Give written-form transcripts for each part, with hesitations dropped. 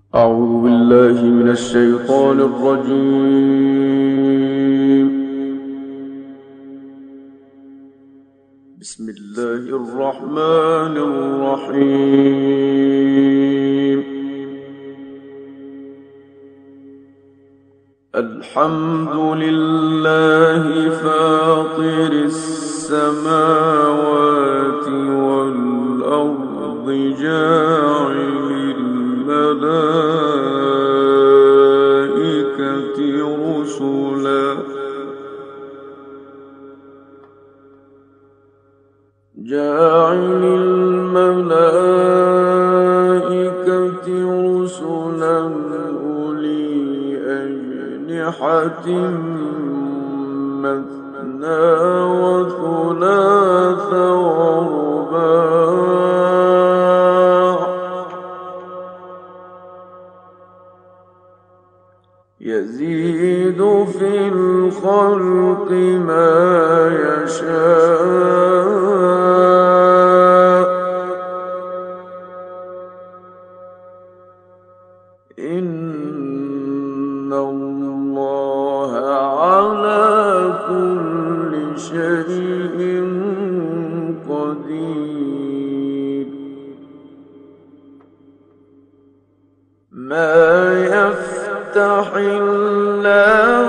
أعوذ بالله من الشيطان الرجيم. بسم الله الرحمن الرحيم. الحمد لله فاطر السماوات والأرض جاعل الملائكة رسلا أولي أجنحة مثنى وثلاث ورباع يزيد في الخلق ما يشاء إن الله على كل شيء قدير. ما يفتح الله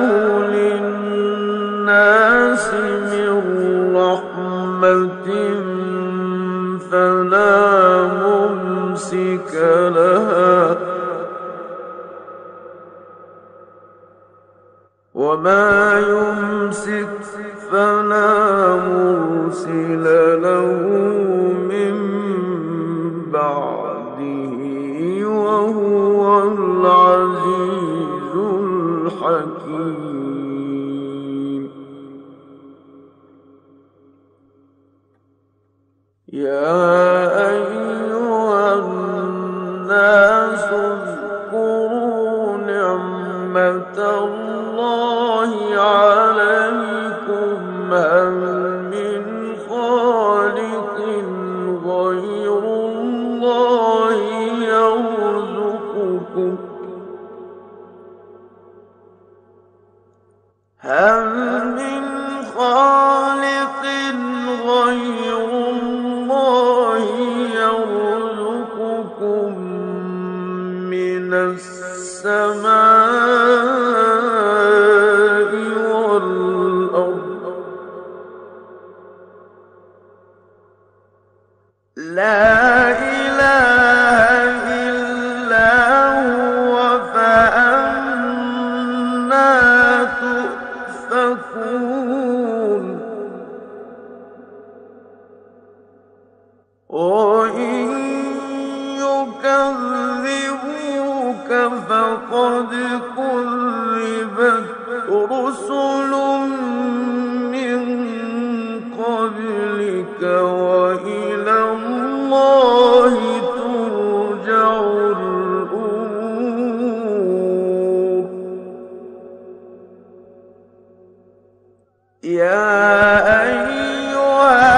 للناس من رحمة فلا ممسك لها وما يمسك فلا مرسل له من بعده وهو العزيز الحكيم. يا أيها الناس اذكروا نعمة الله عليكم هل من خالق غير الله يرزقكم من السماء والأرض لا إله إلا هو فأنى تؤفكون. وإن يكذبوك فقد كذبت رسل من قبلك وإلى الله ترجع الأمور. يا أيها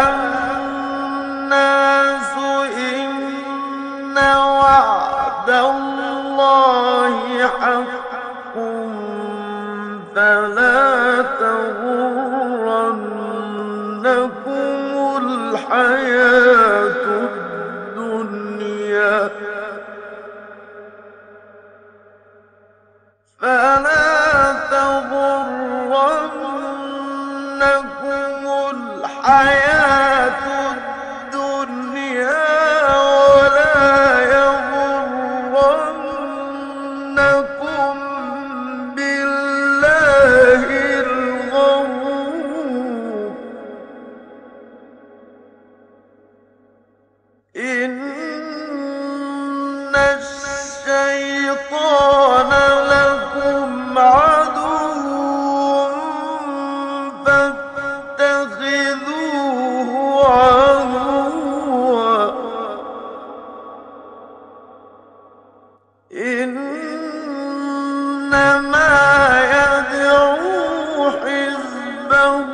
الناس إن وعد الله حق فلا تغرنكم الحياة الدنيا ولا يغرنكم بالله الغرور. إن الشيطان لكم عدو فاتخذوه عدوا. إنما يدعو حزبه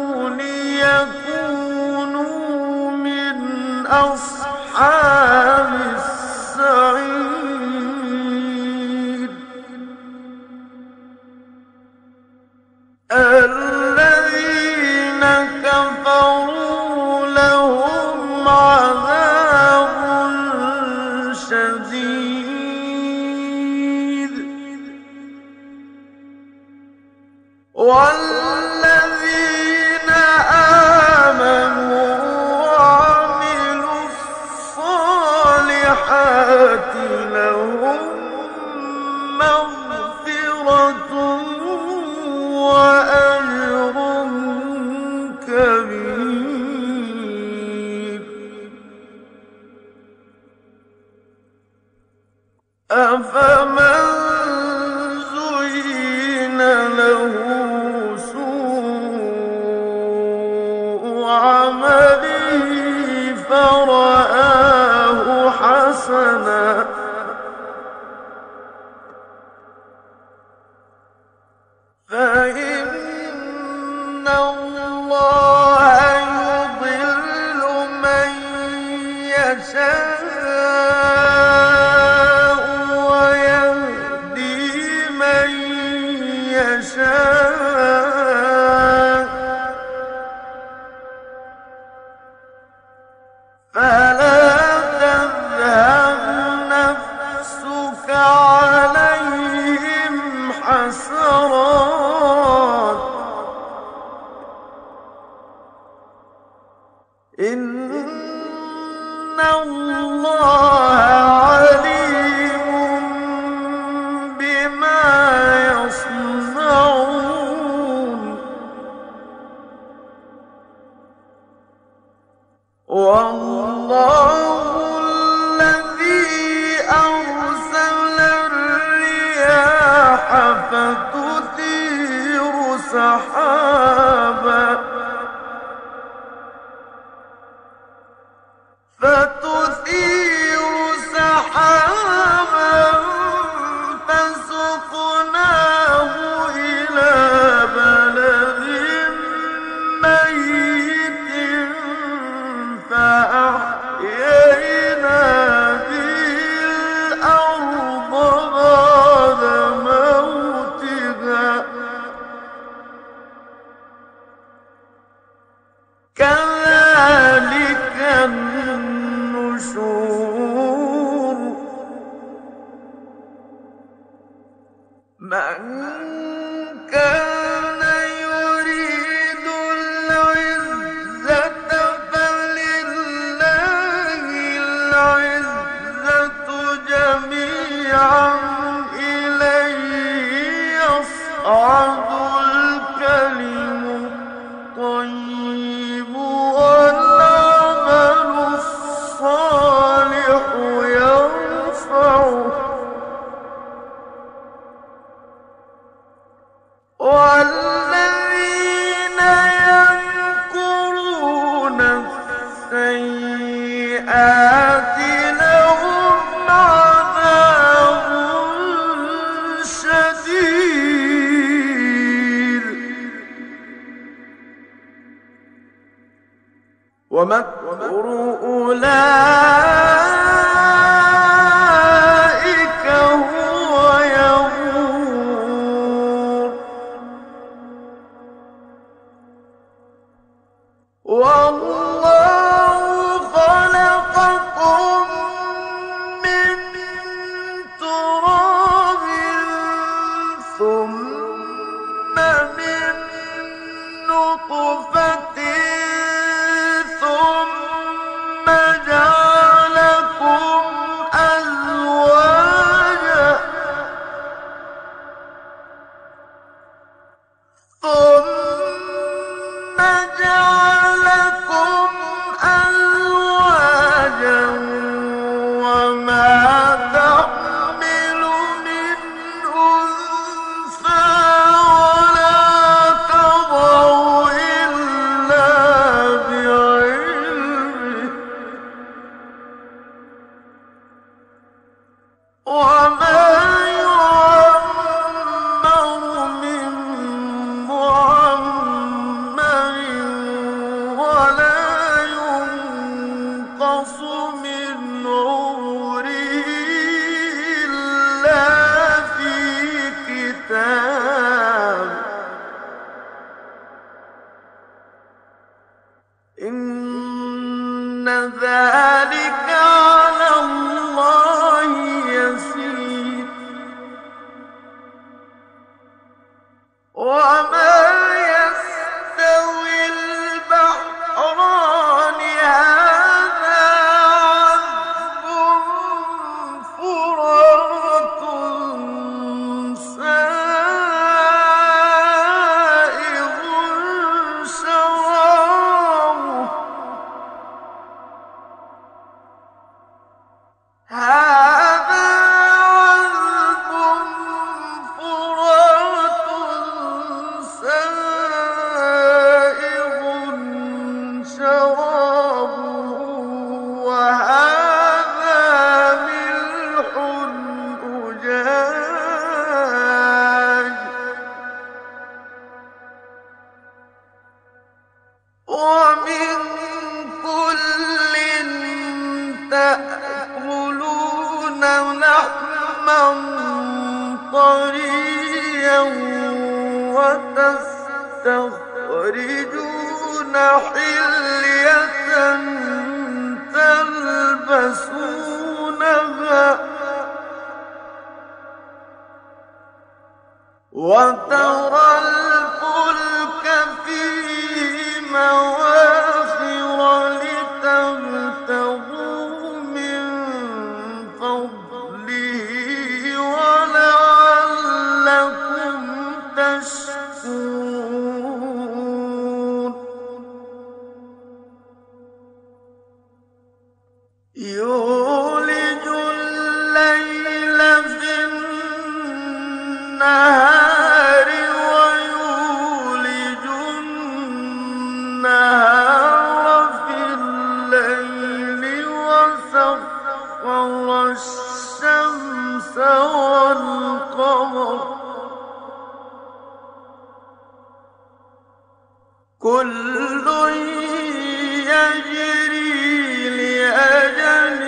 ليكونوا من أصحاب السعير. شديد والذين آمنوا وعملوا الصالحات لهم مغفرة وأجر كبير أفمن زين له سوء عمله فرآه حسنا فإن الله يضل من يشاء ويهدي من يشاء فلا تذهب نفسك عليهم حسرات إن الله عليم بما يصنعون والله الذي أرسل الرياح فتثير سحابا فسقناه إلى بلد ميت فأحيينا به الأرض بعد موتها كذلك النشور من كان يريد العزة فلله العزة جميعا إليه يصعد الكلم الطيب والعمل الصالح يرفعه والذين يمكرون السيئات لهم عذاب شديد ومكر أولئك هو يبور والله خلقكم من تراب ثم من نطفة ثم جعلكم أزواجا ثم جعلكم أزواجا وما تحمل من أنثى ولا تضع إلا بعلمه وما يعمر من معمر ولا ينقص من عمره إلا في كتاب إن ذلك على الله لحما طريا وتستخرجون حلية تلبسونها وترى الفلك فيه مواخر لتبتغوا من فضله ولعلكم تشكرون يولج الليل في النهار ويولج النهار في الليل وسخر الشمس والقمر كل يجري لأجل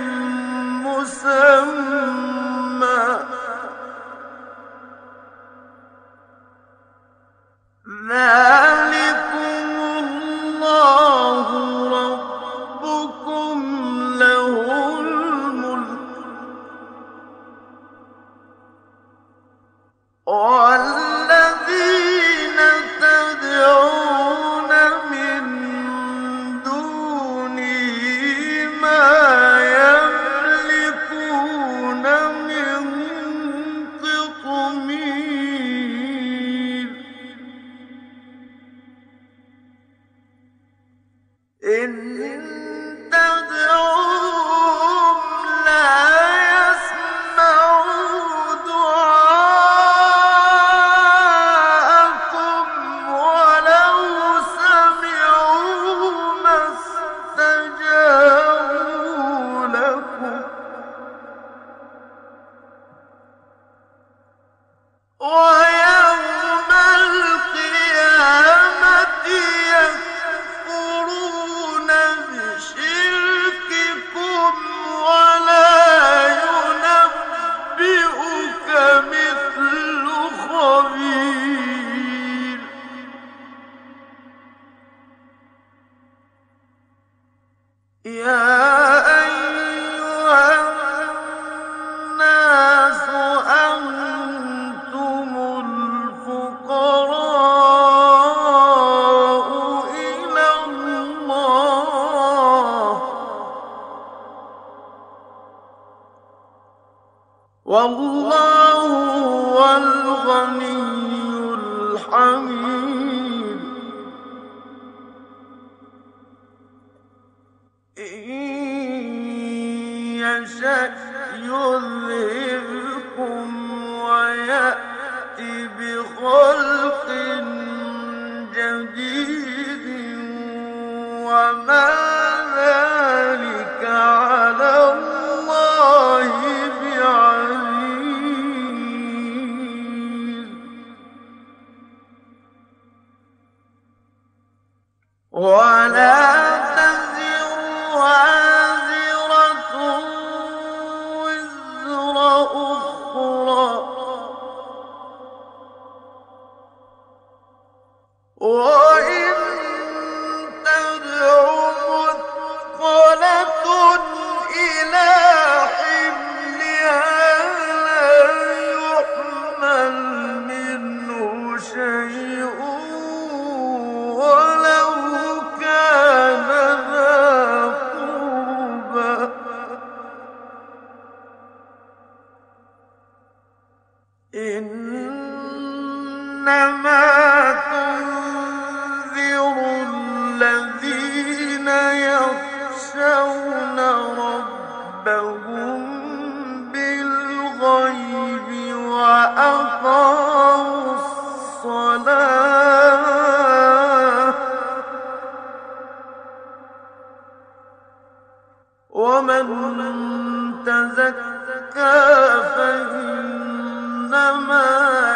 مسمى ذلكم الله ربكم له الملك والذين تدعون من دونه ما يملكون من قطمير إن تدعوهم لا يسمعوا دعاءكم ولو سمعوا ما استجابوا لكم ويوم القيامة يكفرون بشرككم ولا ينبئك مثل خبير يا أيها الناس أنتم الفقراء إلى الله والله هو الغني الحميد إن يشأ يذهبكم ويأت بخلق جديد وما ذلك على الله بعزيز ولا تزر وازرة وزر أخرى وإن تدع مثقلة إلى حملها لا يحمل منه شيء ولو كان ذا قربى إنما تنذر الذين يخشون ربهم بالغيب وأقاموا الصلاة ومن تزكى فإنما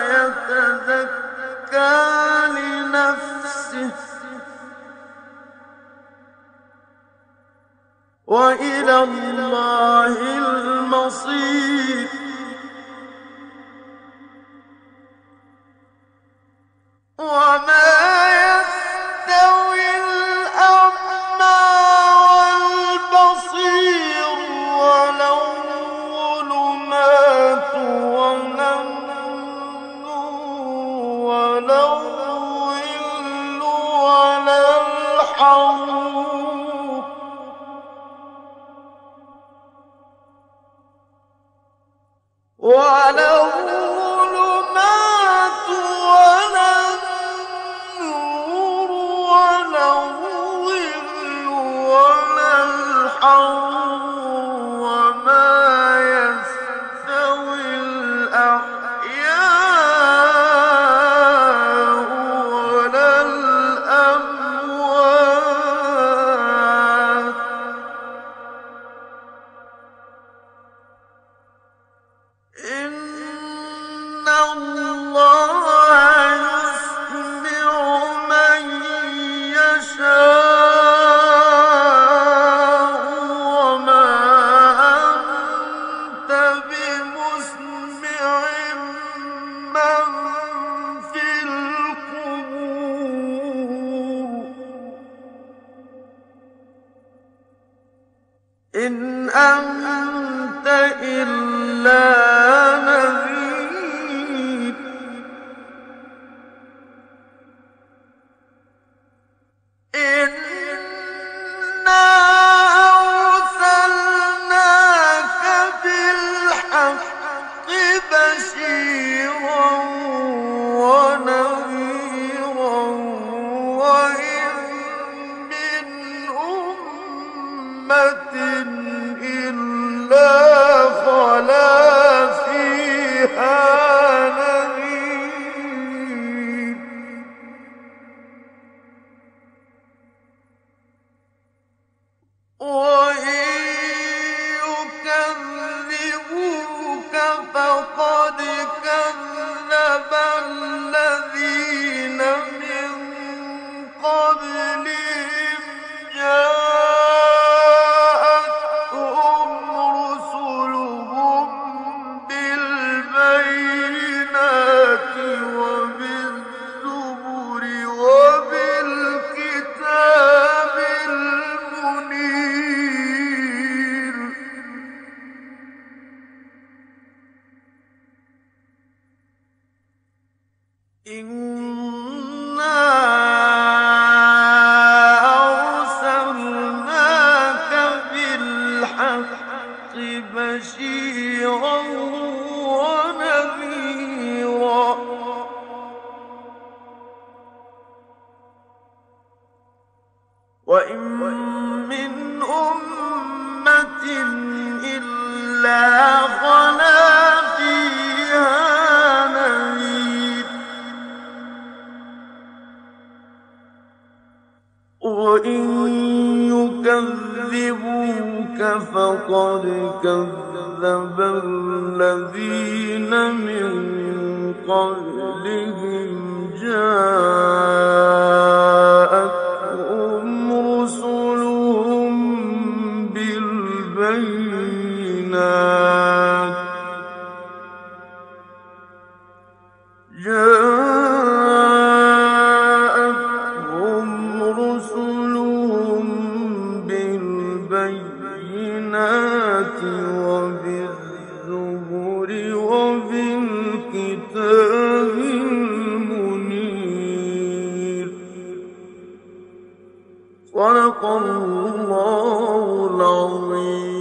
يتزكى لنفسه وإلى الله المصير بصير وما يستوي الأعمى والبصير ولا الظلمات ولا النور ولا الظل ولا الحرور ولا الظلمات ولا النور ولا الظل ولا الحرور وما يستوي الأحياء ولا الأموات إن الله يسمع من يشاء وما أنت بمسمع من في القبور إن أنت إلا نذير إنا أرسلناك بالحق بشيرا ونذيرا وإن من أمة إلا خلا فيها نذير وإن يكذبوك فقد كذب الذين من قبلهم جاءتهم رسلهم بالبينات وبالزبر وبالكتاب المنير إنا أرسلناك بالحق بشيرا ونذيرا وإن من أمة إلا خلا فيها نذير وإن يكذبوك فقد كذب الذين من قبلهم جاءتهم رسلهم بالبينات وبالزبر وبالكتاب المنير صدق الله العظيم.